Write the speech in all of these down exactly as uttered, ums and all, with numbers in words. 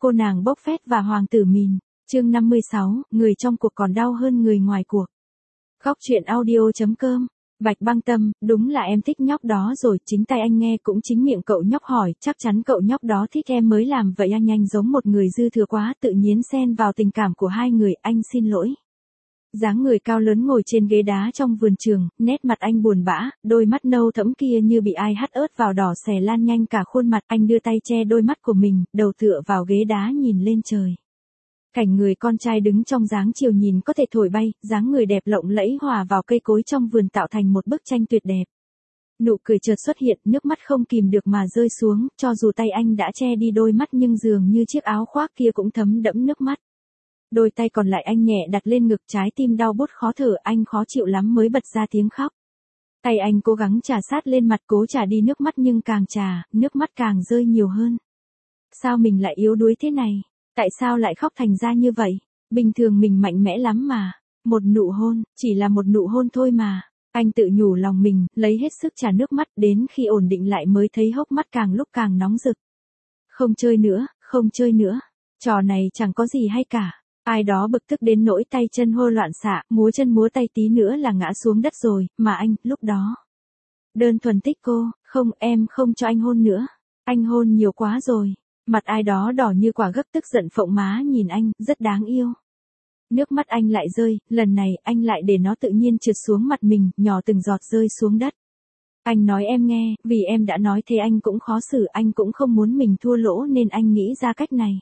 cô nàng bốc phét và hoàng tử mìn. Chương năm mươi sáu, người trong cuộc còn đau hơn người ngoài cuộc. Khóc chuyện audio chấm com. Bạch Băng Tâm, đúng là em thích nhóc đó rồi, chính tay anh nghe cũng chính miệng cậu nhóc hỏi, chắc chắn cậu nhóc đó thích em mới làm vậy. Anh nhanh giống một người dư thừa quá, tự nhiên xen vào tình cảm của hai người. Anh xin lỗi. Dáng người cao lớn ngồi trên ghế đá trong vườn trường, nét mặt anh buồn bã, đôi mắt nâu thẫm kia như bị ai hắt ớt vào đỏ xè lan nhanh cả khuôn mặt. Anh đưa tay che đôi mắt của mình, đầu tựa vào ghế đá nhìn lên trời. Cảnh người con trai đứng trong dáng chiều nhìn có thể thổi bay, dáng người đẹp lộng lẫy hòa vào cây cối trong vườn tạo thành một bức tranh tuyệt đẹp. Nụ cười chợt xuất hiện, nước mắt không kìm được mà rơi xuống, cho dù tay anh đã che đi đôi mắt nhưng dường như chiếc áo khoác kia cũng thấm đẫm nước mắt. Đôi tay còn lại anh nhẹ đặt lên ngực, trái tim đau buốt khó thở, anh khó chịu lắm mới bật ra tiếng khóc. Tay anh cố gắng trà sát lên mặt cố trà đi nước mắt nhưng càng trà, nước mắt càng rơi nhiều hơn. Sao mình lại yếu đuối thế này? Tại sao lại khóc thành ra như vậy? Bình thường mình mạnh mẽ lắm mà. Một nụ hôn, chỉ là một nụ hôn thôi mà. Anh tự nhủ lòng mình, lấy hết sức trà nước mắt, đến khi ổn định lại mới thấy hốc mắt càng lúc càng nóng rực. Không chơi nữa, không chơi nữa. Trò này chẳng có gì hay cả. Ai đó bực tức đến nỗi tay chân hô loạn xạ, múa chân múa tay tí nữa là ngã xuống đất rồi, mà anh, lúc đó. Đơn thuần thích cô, không, em không cho anh hôn nữa. Anh hôn nhiều quá rồi. Mặt ai đó đỏ như quả gấc tức giận phộng má nhìn anh, rất đáng yêu. Nước mắt anh lại rơi, lần này anh lại để nó tự nhiên trượt xuống mặt mình, nhỏ từng giọt rơi xuống đất. Anh nói em nghe, vì em đã nói thế anh cũng khó xử, anh cũng không muốn mình thua lỗ nên anh nghĩ ra cách này.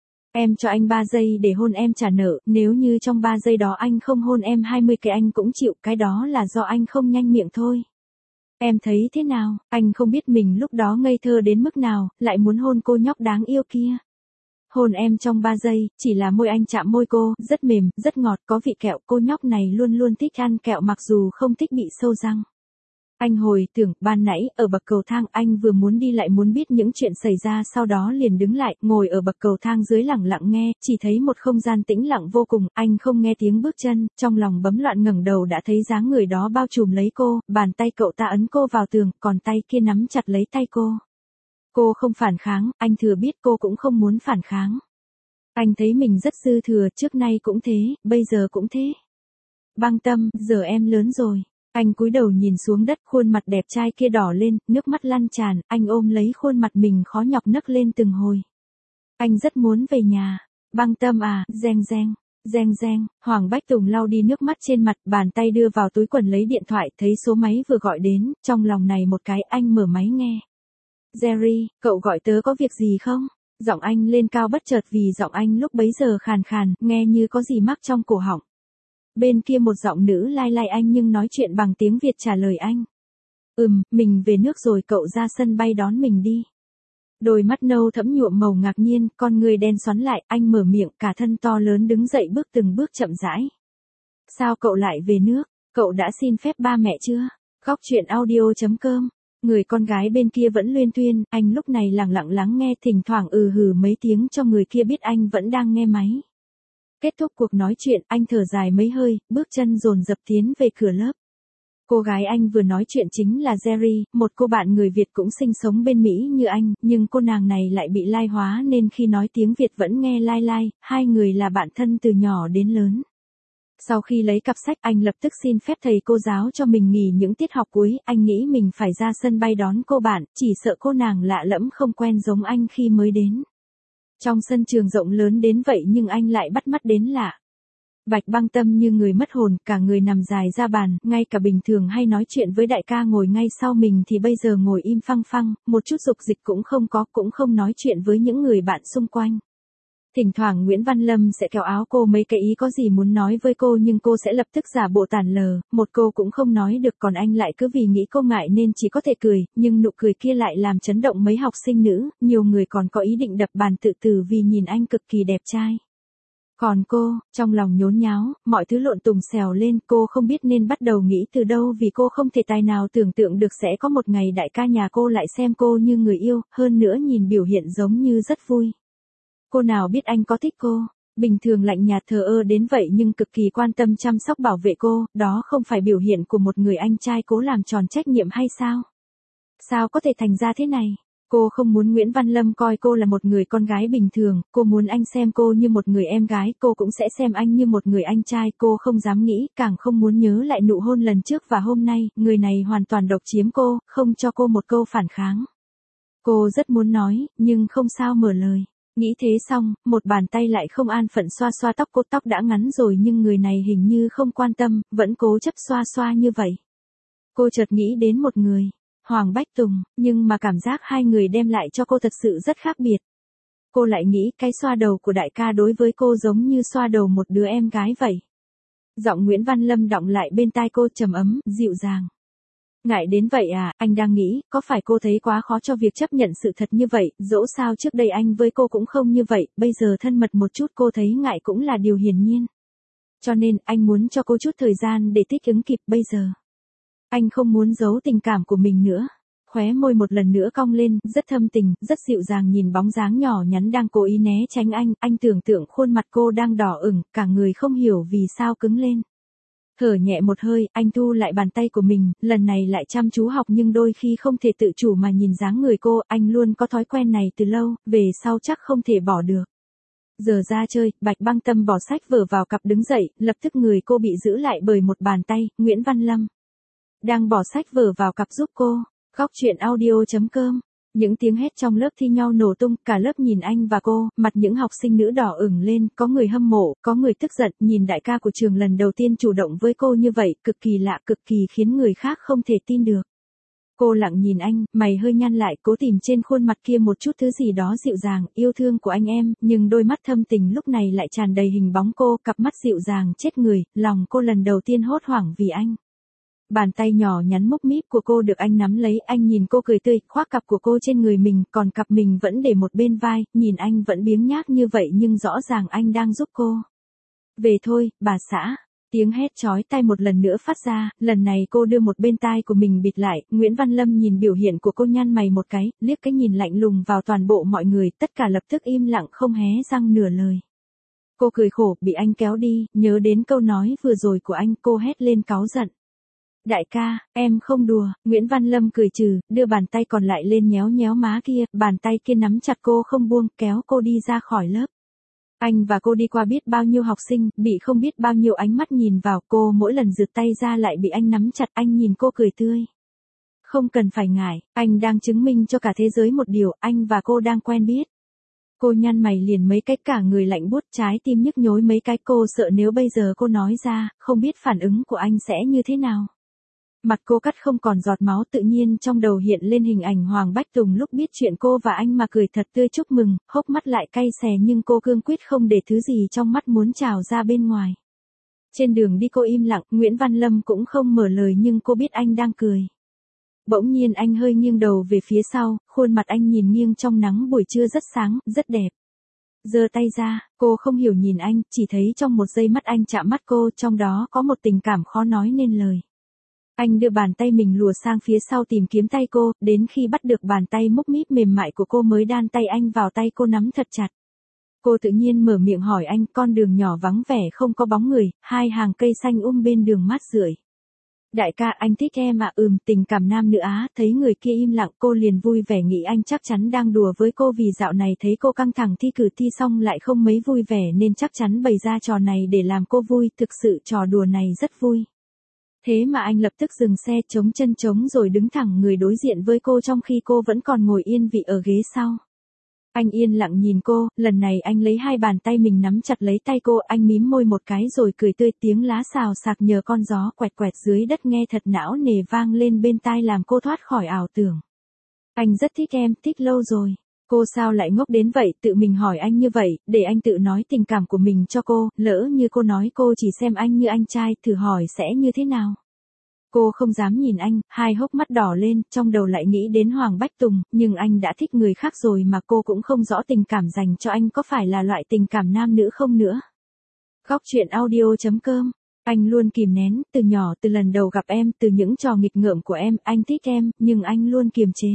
Em cho anh ba giây để hôn em trả nợ, nếu như trong ba giây đó anh không hôn em hai mươi cái anh cũng chịu, cái đó là do anh không nhanh miệng thôi. Em thấy thế nào? Anh không biết mình lúc đó ngây thơ đến mức nào, lại muốn hôn cô nhóc đáng yêu kia. Hôn em trong ba giây, chỉ là môi anh chạm môi cô, rất mềm, rất ngọt, có vị kẹo, cô nhóc này luôn luôn thích ăn kẹo mặc dù không thích bị sâu răng. Anh hồi tưởng, ban nãy, ở bậc cầu thang, anh vừa muốn đi lại muốn biết những chuyện xảy ra sau đó liền đứng lại, ngồi ở bậc cầu thang dưới lặng lặng nghe, chỉ thấy một không gian tĩnh lặng vô cùng, anh không nghe tiếng bước chân, trong lòng bấm loạn ngẩng đầu đã thấy dáng người đó bao trùm lấy cô, bàn tay cậu ta ấn cô vào tường, còn tay kia nắm chặt lấy tay cô. Cô không phản kháng, anh thừa biết cô cũng không muốn phản kháng. Anh thấy mình rất dư thừa, trước nay cũng thế, bây giờ cũng thế. Băng Tâm, giờ em lớn rồi. Anh cúi đầu nhìn xuống đất, khuôn mặt đẹp trai kia đỏ lên, nước mắt lăn tràn, anh ôm lấy khuôn mặt mình khó nhọc nấc lên từng hồi. Anh rất muốn về nhà. Băng Tâm à, reng reng, reng reng, Hoàng Bách Tùng lau đi nước mắt trên mặt, bàn tay đưa vào túi quần lấy điện thoại, thấy số máy vừa gọi đến, trong lòng này một cái, anh mở máy nghe. Jerry, cậu gọi tớ có việc gì không? Giọng anh lên cao bất chợt vì giọng anh lúc bấy giờ khàn khàn, nghe như có gì mắc trong cổ họng. Bên kia một giọng nữ lai lai anh nhưng nói chuyện bằng tiếng Việt trả lời anh. Ừm, mình về nước rồi, cậu ra sân bay đón mình đi. Đôi mắt nâu thẫm nhuộm màu ngạc nhiên, con người đen xoắn lại, anh mở miệng, cả thân to lớn đứng dậy bước từng bước chậm rãi. Sao cậu lại về nước? Cậu đã xin phép ba mẹ chưa? Khóc chuyện audio chấm com. Người con gái bên kia vẫn luyên thuyên, anh lúc này lặng lặng lắng nghe, thỉnh thoảng ừ hừ mấy tiếng cho người kia biết anh vẫn đang nghe máy. Kết thúc cuộc nói chuyện, anh thở dài mấy hơi, bước chân dồn dập tiến về cửa lớp. Cô gái anh vừa nói chuyện chính là Jerry, một cô bạn người Việt cũng sinh sống bên Mỹ như anh, nhưng cô nàng này lại bị lai hóa nên khi nói tiếng Việt vẫn nghe lai lai, hai người là bạn thân từ nhỏ đến lớn. Sau khi lấy cặp sách, anh lập tức xin phép thầy cô giáo cho mình nghỉ những tiết học cuối, anh nghĩ mình phải ra sân bay đón cô bạn, chỉ sợ cô nàng lạ lẫm không quen giống anh khi mới đến. Trong sân trường rộng lớn đến vậy nhưng anh lại bắt mắt đến lạ. Bạch Băng Tâm như người mất hồn, cả người nằm dài ra bàn, ngay cả bình thường hay nói chuyện với đại ca ngồi ngay sau mình thì bây giờ ngồi im phăng phăng, một chút dục dịch cũng không có, cũng không nói chuyện với những người bạn xung quanh. Thỉnh thoảng Nguyễn Văn Lâm sẽ kéo áo cô mấy cái ý có gì muốn nói với cô nhưng cô sẽ lập tức giả bộ tản lờ, một câu cũng không nói được, còn anh lại cứ vì nghĩ cô ngại nên chỉ có thể cười, nhưng nụ cười kia lại làm chấn động mấy học sinh nữ, nhiều người còn có ý định đập bàn tự tử vì nhìn anh cực kỳ đẹp trai. Còn cô, trong lòng nhốn nháo, mọi thứ lộn tùng xèo lên, cô không biết nên bắt đầu nghĩ từ đâu vì cô không thể tài nào tưởng tượng được sẽ có một ngày đại ca nhà cô lại xem cô như người yêu, hơn nữa nhìn biểu hiện giống như rất vui. Cô nào biết anh có thích cô, bình thường lạnh nhạt thờ ơ đến vậy nhưng cực kỳ quan tâm chăm sóc bảo vệ cô, đó không phải biểu hiện của một người anh trai cố làm tròn trách nhiệm hay sao? Sao có thể thành ra thế này? Cô không muốn Nguyễn Văn Lâm coi cô là một người con gái bình thường, cô muốn anh xem cô như một người em gái, cô cũng sẽ xem anh như một người anh trai, cô không dám nghĩ, càng không muốn nhớ lại nụ hôn lần trước và hôm nay, người này hoàn toàn độc chiếm cô, không cho cô một câu phản kháng. Cô rất muốn nói, nhưng không sao mở lời. Nghĩ thế xong, một bàn tay lại không an phận xoa xoa tóc cô, tóc đã ngắn rồi nhưng người này hình như không quan tâm, vẫn cố chấp xoa xoa như vậy. Cô chợt nghĩ đến một người. Hoàng Bách Tùng, nhưng mà cảm giác hai người đem lại cho cô thật sự rất khác biệt. Cô lại nghĩ cái xoa đầu của đại ca đối với cô giống như xoa đầu một đứa em gái vậy. Giọng Nguyễn Văn Lâm đọng lại bên tai cô trầm ấm, dịu dàng. Ngại đến vậy à, anh đang nghĩ, có phải cô thấy quá khó cho việc chấp nhận sự thật như vậy, dẫu sao trước đây anh với cô cũng không như vậy, bây giờ thân mật một chút cô thấy ngại cũng là điều hiển nhiên. Cho nên, anh muốn cho cô chút thời gian để thích ứng kịp bây giờ. Anh không muốn giấu tình cảm của mình nữa. Khóe môi một lần nữa cong lên, rất thâm tình, rất dịu dàng nhìn bóng dáng nhỏ nhắn đang cố ý né tránh anh, anh tưởng tượng khuôn mặt cô đang đỏ ửng, cả người không hiểu vì sao cứng lên. Thở nhẹ một hơi, anh thu lại bàn tay của mình, lần này lại chăm chú học nhưng đôi khi không thể tự chủ mà nhìn dáng người cô, anh luôn có thói quen này từ lâu, về sau chắc không thể bỏ được. Giờ ra chơi, Bạch Băng Tâm bỏ sách vở vào cặp đứng dậy, lập tức người cô bị giữ lại bởi một bàn tay, Nguyễn Văn Lâm đang bỏ sách vở vào cặp giúp cô. Góc truyện audio chấm com. Những tiếng hét trong lớp thi nhau nổ tung, cả lớp nhìn anh và cô, mặt những học sinh nữ đỏ ửng lên, có người hâm mộ, có người tức giận, nhìn đại ca của trường lần đầu tiên chủ động với cô như vậy, cực kỳ lạ, cực kỳ khiến người khác không thể tin được. Cô lặng nhìn anh, mày hơi nhăn lại, cố tìm trên khuôn mặt kia một chút thứ gì đó dịu dàng, yêu thương của anh em, nhưng đôi mắt thâm tình lúc này lại tràn đầy hình bóng cô, cặp mắt dịu dàng chết người, lòng cô lần đầu tiên hốt hoảng vì anh. Bàn tay nhỏ nhắn múc míp của cô được anh nắm lấy, anh nhìn cô cười tươi, khoác cặp của cô trên người mình, còn cặp mình vẫn để một bên vai, nhìn anh vẫn biếng nhác như vậy nhưng rõ ràng anh đang giúp cô. Về thôi, bà xã. Tiếng hét chói tai một lần nữa phát ra, lần này cô đưa một bên tai của mình bịt lại, Nguyễn Văn Lâm nhìn biểu hiện của cô nhăn mày một cái, liếc cái nhìn lạnh lùng vào toàn bộ mọi người, tất cả lập tức im lặng không hé răng nửa lời. Cô cười khổ, bị anh kéo đi, nhớ đến câu nói vừa rồi của anh, cô hét lên cáu giận. Đại ca, em không đùa, Nguyễn Văn Lâm cười trừ, đưa bàn tay còn lại lên nhéo nhéo má kia, bàn tay kia nắm chặt cô không buông, kéo cô đi ra khỏi lớp. Anh và cô đi qua biết bao nhiêu học sinh, bị không biết bao nhiêu ánh mắt nhìn vào cô, mỗi lần giựt tay ra lại bị anh nắm chặt, anh nhìn cô cười tươi. Không cần phải ngại, anh đang chứng minh cho cả thế giới một điều, anh và cô đang quen biết. Cô nhăn mày liền mấy cái, cả người lạnh buốt, trái tim nhức nhối mấy cái, cô sợ nếu bây giờ cô nói ra, không biết phản ứng của anh sẽ như thế nào. Mặt cô cắt không còn giọt máu, tự nhiên trong đầu hiện lên hình ảnh Hoàng Bách Tùng lúc biết chuyện cô và anh mà cười thật tươi chúc mừng, hốc mắt lại cay xè nhưng cô cương quyết không để thứ gì trong mắt muốn trào ra bên ngoài. Trên đường đi cô im lặng, Nguyễn Văn Lâm cũng không mở lời nhưng cô biết anh đang cười. Bỗng nhiên anh hơi nghiêng đầu về phía sau, khuôn mặt anh nhìn nghiêng trong nắng buổi trưa rất sáng, rất đẹp. Giơ tay ra, cô không hiểu nhìn anh, chỉ thấy trong một giây mắt anh chạm mắt cô, trong đó có một tình cảm khó nói nên lời. Anh đưa bàn tay mình lùa sang phía sau tìm kiếm tay cô, đến khi bắt được bàn tay múc míp mềm mại của cô mới đan tay anh vào tay cô nắm thật chặt. Cô tự nhiên mở miệng hỏi anh, con đường nhỏ vắng vẻ không có bóng người, hai hàng cây xanh um bên đường mát rượi. Đại ca, anh thích em à? Ừm, tình cảm nam nữ Á, thấy người kia im lặng cô liền vui vẻ nghĩ anh chắc chắn đang đùa với cô vì dạo này thấy cô căng thẳng thi cử thi xong lại không mấy vui vẻ nên chắc chắn bày ra trò này để làm cô vui, thực sự trò đùa này rất vui. Thế mà anh lập tức dừng xe chống chân chống rồi đứng thẳng người đối diện với cô trong khi cô vẫn còn ngồi yên vị ở ghế sau. Anh yên lặng nhìn cô, lần này anh lấy hai bàn tay mình nắm chặt lấy tay cô, anh mím môi một cái rồi cười tươi, tiếng lá xào xạc nhờ con gió quẹt quẹt dưới đất nghe thật não nề vang lên bên tai làm cô thoát khỏi ảo tưởng. Anh rất thích em, thích lâu rồi. Cô sao lại ngốc đến vậy, tự mình hỏi anh như vậy, để anh tự nói tình cảm của mình cho cô, lỡ như cô nói cô chỉ xem anh như anh trai, thử hỏi sẽ như thế nào. Cô không dám nhìn anh, hai hốc mắt đỏ lên, trong đầu lại nghĩ đến Hoàng Bách Tùng, nhưng anh đã thích người khác rồi mà cô cũng không rõ tình cảm dành cho anh có phải là loại tình cảm nam nữ không nữa. Góc truyện audio chấm com. Anh luôn kìm nén, từ nhỏ, từ lần đầu gặp em, từ những trò nghịch ngợm của em, anh thích em, nhưng anh luôn kiềm chế.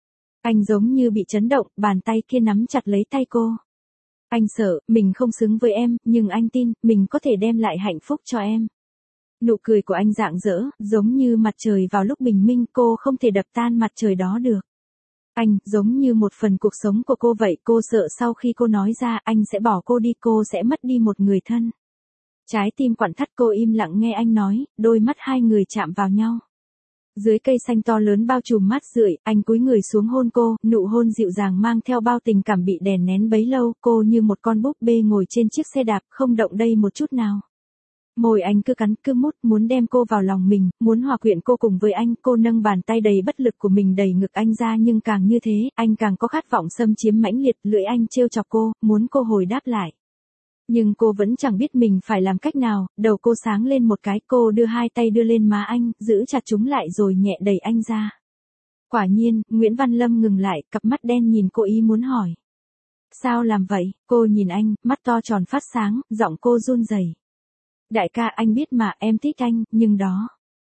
Anh giống như bị chấn động, bàn tay kia nắm chặt lấy tay cô. Anh sợ, mình không xứng với em, nhưng anh tin, mình có thể đem lại hạnh phúc cho em. Nụ cười của anh rạng rỡ, giống như mặt trời vào lúc bình minh, cô không thể đập tan mặt trời đó được. Anh, giống như một phần cuộc sống của cô vậy, cô sợ sau khi cô nói ra anh sẽ bỏ cô đi, cô sẽ mất đi một người thân. Trái tim quặn thắt, cô im lặng nghe anh nói, đôi mắt hai người chạm vào nhau. Dưới cây xanh to lớn bao trùm mát rượi, anh cúi người xuống hôn cô, nụ hôn dịu dàng mang theo bao tình cảm bị đè nén bấy lâu, cô như một con búp bê ngồi trên chiếc xe đạp, không động đậy một chút nào. Môi anh cứ cắn cứ mút, muốn đem cô vào lòng mình, muốn hòa quyện cô cùng với anh, cô nâng bàn tay đầy bất lực của mình đẩy ngực anh ra, nhưng càng như thế, anh càng có khát vọng xâm chiếm mãnh liệt, lưỡi anh trêu chọc cô, muốn cô hồi đáp lại. Nhưng cô vẫn chẳng biết mình phải làm cách nào, đầu cô sáng lên một cái, cô đưa hai tay đưa lên má anh, giữ chặt chúng lại rồi nhẹ đẩy anh ra. Quả nhiên, Nguyễn Văn Lâm ngừng lại, cặp mắt đen nhìn cô ý muốn hỏi. Sao làm vậy? Cô nhìn anh, mắt to tròn phát sáng, giọng cô run rẩy. Đại ca, anh biết mà, em thích anh, nhưng đó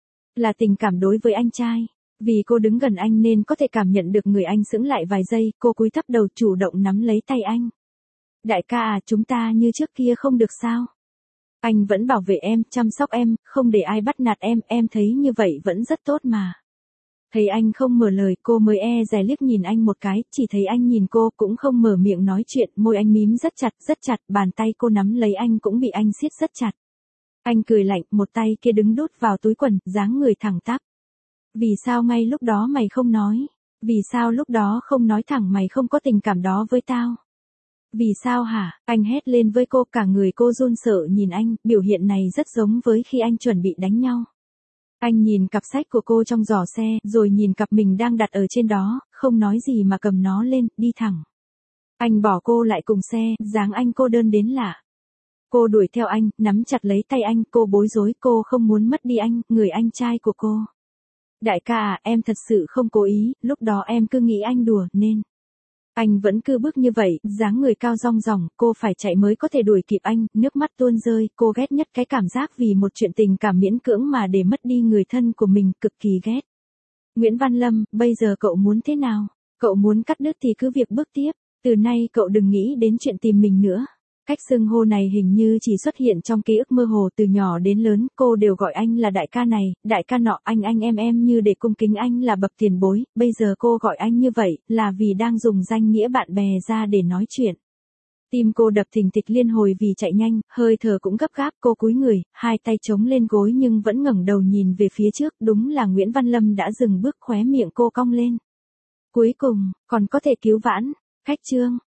là tình cảm đối với anh trai. Vì cô đứng gần anh nên có thể cảm nhận được người anh sững lại vài giây, cô cúi thấp đầu chủ động nắm lấy tay anh. Đại ca à, chúng ta như trước kia không được sao? Anh vẫn bảo vệ em, chăm sóc em, không để ai bắt nạt em, em thấy như vậy vẫn rất tốt mà. Thấy anh không mở lời, cô mới e dè liếc nhìn anh một cái, chỉ thấy anh nhìn cô cũng không mở miệng nói chuyện, môi anh mím rất chặt, rất chặt, bàn tay cô nắm lấy anh cũng bị anh siết rất chặt. Anh cười lạnh, một tay kia đứng đút vào túi quần, dáng người thẳng tắp. Vì sao ngay lúc đó mày không nói? Vì sao lúc đó không nói thẳng mày không có tình cảm đó với tao? Vì sao hả? Anh hét lên với cô, cả người cô run sợ nhìn anh, biểu hiện này rất giống với khi anh chuẩn bị đánh nhau. Anh nhìn cặp sách của cô trong giỏ xe, rồi nhìn cặp mình đang đặt ở trên đó, không nói gì mà cầm nó lên, đi thẳng. Anh bỏ cô lại cùng xe, dáng anh cô đơn đến lạ. Cô đuổi theo anh, nắm chặt lấy tay anh, cô bối rối, cô không muốn mất đi anh, người anh trai của cô. Đại ca à, em thật sự không cố ý, lúc đó em cứ nghĩ anh đùa, nên. Anh vẫn cứ bước như vậy, dáng người cao rong ròng, cô phải chạy mới có thể đuổi kịp anh, nước mắt tuôn rơi, cô ghét nhất cái cảm giác vì một chuyện tình cảm miễn cưỡng mà để mất đi người thân của mình, cực kỳ ghét. Nguyễn Văn Lâm, bây giờ cậu muốn thế nào? Cậu muốn cắt đứt thì cứ việc bước tiếp, từ nay cậu đừng nghĩ đến chuyện tìm mình nữa. Cách xưng hô này hình như chỉ xuất hiện trong ký ức mơ hồ, từ nhỏ đến lớn, cô đều gọi anh là đại ca này, đại ca nọ, anh anh em em như để cung kính anh là bậc tiền bối, bây giờ cô gọi anh như vậy, là vì đang dùng danh nghĩa bạn bè ra để nói chuyện. Tim cô đập thình thịch liên hồi vì chạy nhanh, hơi thở cũng gấp gáp, cô cúi người, hai tay chống lên gối nhưng vẫn ngẩng đầu nhìn về phía trước, đúng là Nguyễn Văn Lâm đã dừng bước, khóe miệng cô cong lên. Cuối cùng, còn có thể cứu vãn, khách trương.